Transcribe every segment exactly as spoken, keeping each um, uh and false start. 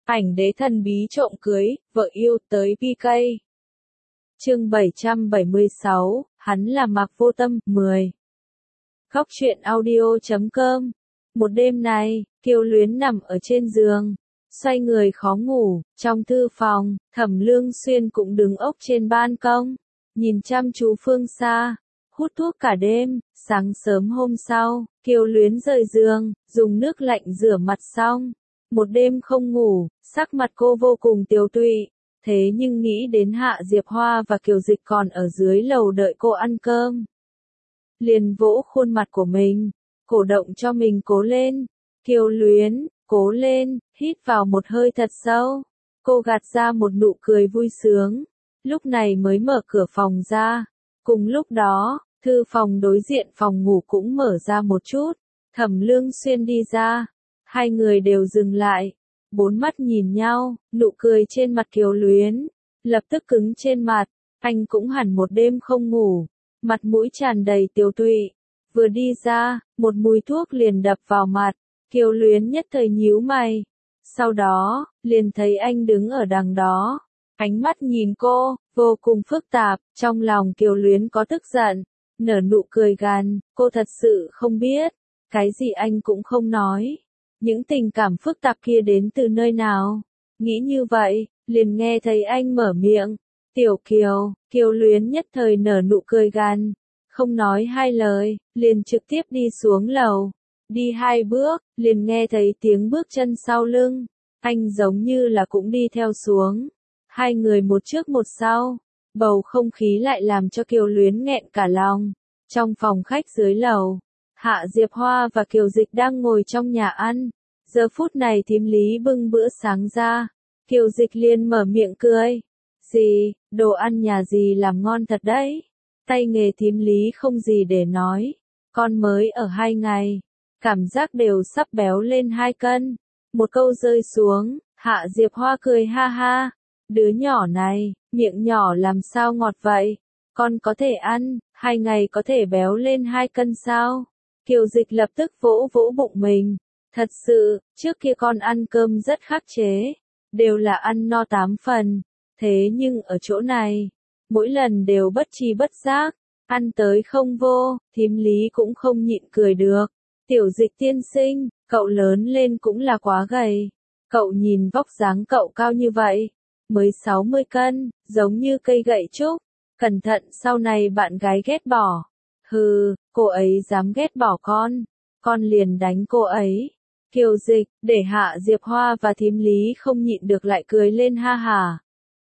Ảnh đế thần bí trộm cưới, vợ yêu tới pê ca. Chương bảy trăm bảy mươi sáu, hắn là Mạc Vô Tâm, mười. Góc truyện audio chấm com. Một đêm này, Kiều Luyến nằm ở trên giường, xoay người khó ngủ, trong thư phòng, Thẩm Lương Xuyên cũng đứng ốc trên ban công, nhìn chăm chú phương xa, hút thuốc cả đêm. Sáng sớm hôm sau, Kiều Luyến rời giường, dùng nước lạnh rửa mặt xong. Một đêm không ngủ, sắc mặt cô vô cùng tiều tụy, thế nhưng nghĩ đến Hạ Diệp Hoa và Kiều Dịch còn ở dưới lầu đợi cô ăn cơm. Liền vỗ khuôn mặt của mình, cổ động cho mình cố lên. Kiều Luyến, cố lên, hít vào một hơi thật sâu. Cô gạt ra một nụ cười vui sướng, lúc này mới mở cửa phòng ra. Cùng lúc đó, thư phòng đối diện phòng ngủ cũng mở ra một chút. Thẩm Lương Xuyên đi ra. Hai người đều dừng lại, bốn mắt nhìn nhau, nụ cười trên mặt Kiều Luyến lập tức cứng trên mặt. Anh cũng hẳn một đêm không ngủ, mặt mũi tràn đầy tiều tụy. Vừa đi ra, một mùi thuốc liền đập vào mặt. Kiều Luyến nhất thời nhíu mày. Sau đó, liền thấy anh đứng ở đằng đó. Ánh mắt nhìn cô, vô cùng phức tạp. Trong lòng Kiều Luyến có tức giận, nở nụ cười gằn. Cô thật sự không biết, cái gì anh cũng không nói. Những tình cảm phức tạp kia đến từ nơi nào? Nghĩ như vậy, liền nghe thấy anh mở miệng. Tiểu Kiều. Kiều Luyến nhất thời nở nụ cười gằn, không nói hai lời, liền trực tiếp đi xuống lầu. Đi hai bước, liền nghe thấy tiếng bước chân sau lưng. Anh giống như là cũng đi theo xuống. Hai người một trước một sau. Bầu không khí lại làm cho Kiều Luyến nghẹn cả lòng. Trong phòng khách dưới lầu, Hạ Diệp Hoa và Kiều Dịch đang ngồi trong nhà ăn. Giờ phút này thím Lý bưng bữa sáng ra. Kiều Dịch liền mở miệng cười. Gì, đồ ăn nhà gì làm ngon thật đấy. Tay nghề thím Lý không gì để nói. Con mới ở hai ngày, cảm giác đều sắp béo lên hai cân. Một câu rơi xuống, Hạ Diệp Hoa cười ha ha. Đứa nhỏ này, miệng nhỏ làm sao ngọt vậy? Con có thể ăn, hai ngày có thể béo lên hai cân sao? Kiều Dịch lập tức vỗ vỗ bụng mình. Thật sự, trước kia con ăn cơm rất khắc chế, đều là ăn no tám phần. Thế nhưng ở chỗ này, mỗi lần đều bất tri bất giác, ăn tới không vô, thím Lý cũng không nhịn cười được. Tiểu Dịch tiên sinh, cậu lớn lên cũng là quá gầy. Cậu nhìn vóc dáng cậu cao như vậy, mới sáu mươi cân, giống như cây gậy trúc. Cẩn thận sau này bạn gái ghét bỏ. Hừ, cô ấy dám ghét bỏ con, con liền đánh cô ấy. Kiều Dịch, để Hạ Diệp Hoa và thím Lý không nhịn được lại cười lên ha hà.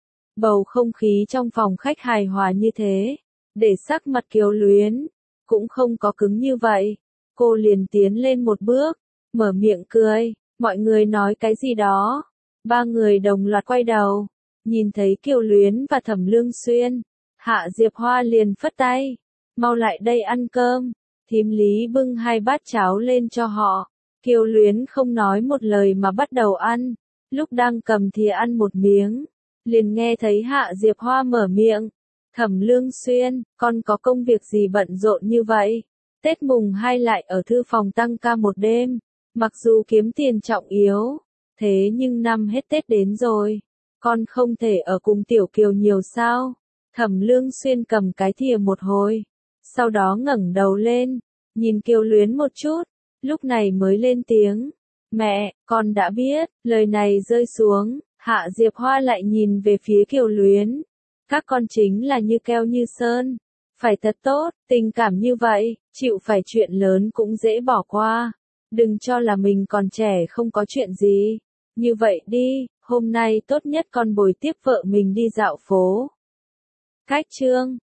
Bầu không khí trong phòng khách hài hòa như thế, để sắc mặt Kiều Luyến cũng không có cứng như vậy. Cô liền tiến lên một bước, mở miệng cười. Mọi người nói cái gì đó? Ba người đồng loạt quay đầu, nhìn thấy Kiều Luyến và Thẩm Lương Xuyên. Hạ Diệp Hoa liền phất tay, mau lại đây ăn cơm. Thím Lý bưng hai bát cháo lên cho họ. Kiều Luyến không nói một lời mà bắt đầu ăn. Lúc đang cầm thìa ăn một miếng, liền nghe thấy Hạ Diệp Hoa mở miệng. Thẩm Lương Xuyên, con có công việc gì bận rộn như vậy? Tết mùng hai lại ở thư phòng tăng ca một đêm. Mặc dù kiếm tiền trọng yếu, thế nhưng năm hết Tết đến rồi, con không thể ở cùng Tiểu Kiều nhiều sao? Thẩm Lương Xuyên cầm cái thìa một hồi, sau đó ngẩng đầu lên, nhìn Kiều Luyến một chút, lúc này mới lên tiếng. Mẹ, con đã biết. Lời này rơi xuống, Hạ Diệp Hoa lại nhìn về phía Kiều Luyến. Các con chính là như keo như sơn, phải thật tốt, tình cảm như vậy, chịu phải chuyện lớn cũng dễ bỏ qua. Đừng cho là mình còn trẻ không có chuyện gì. Như vậy đi, hôm nay tốt nhất con bồi tiếp vợ mình đi dạo phố. Cách chương